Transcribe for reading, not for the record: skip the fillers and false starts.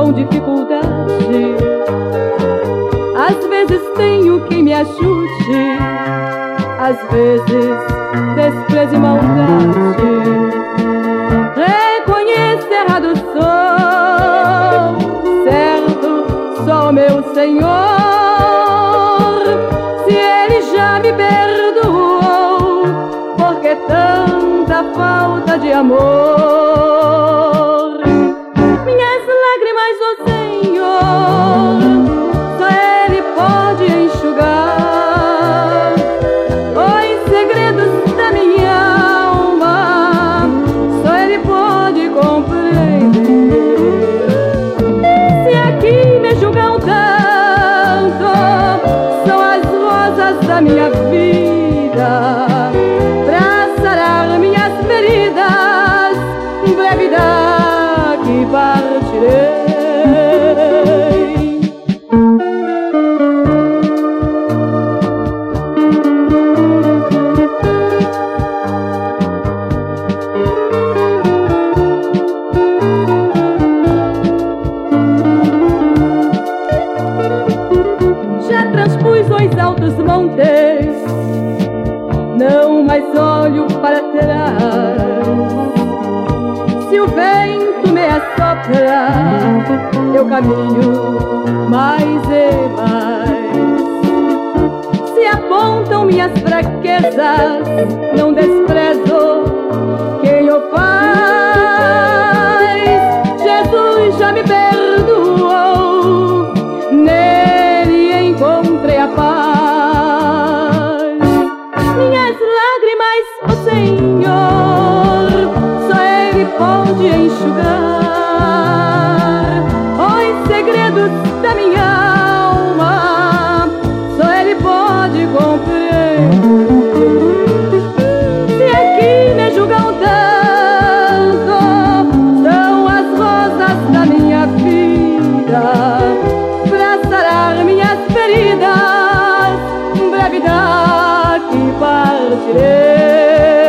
com dificuldade. Às vezes tenho quem me ajude, às vezes desprezo e maldade. Reconheço errado sou, certo só meu Senhor. Se Ele já me perdoou, por que tanta falta de amor? Minhas lágrimas, ó Senhor, só Ele pode enxugar. Os segredos da minha alma, só Ele pode compreender. Se aqui me julgam tanto, são as rosas da minha vida, pra sarar minhas feridas, em breve daqui partirei. Já transpus os altos montes, não mais olho para trás. Se o vento me assopra, eu caminho mais e mais. Se apontam minhas fraquezas, não desprezo quem o faz. Jesus já me perdoou, nele encontrei a paz. Minhas lágrimas, ó Senhor, só Ele pode enxugar. Os segredos da minha alma, só Ele pode compreender. Se aqui me julgam tanto, são as rosas da minha vida, pra sarar minhas feridas, em breve daqui partirei.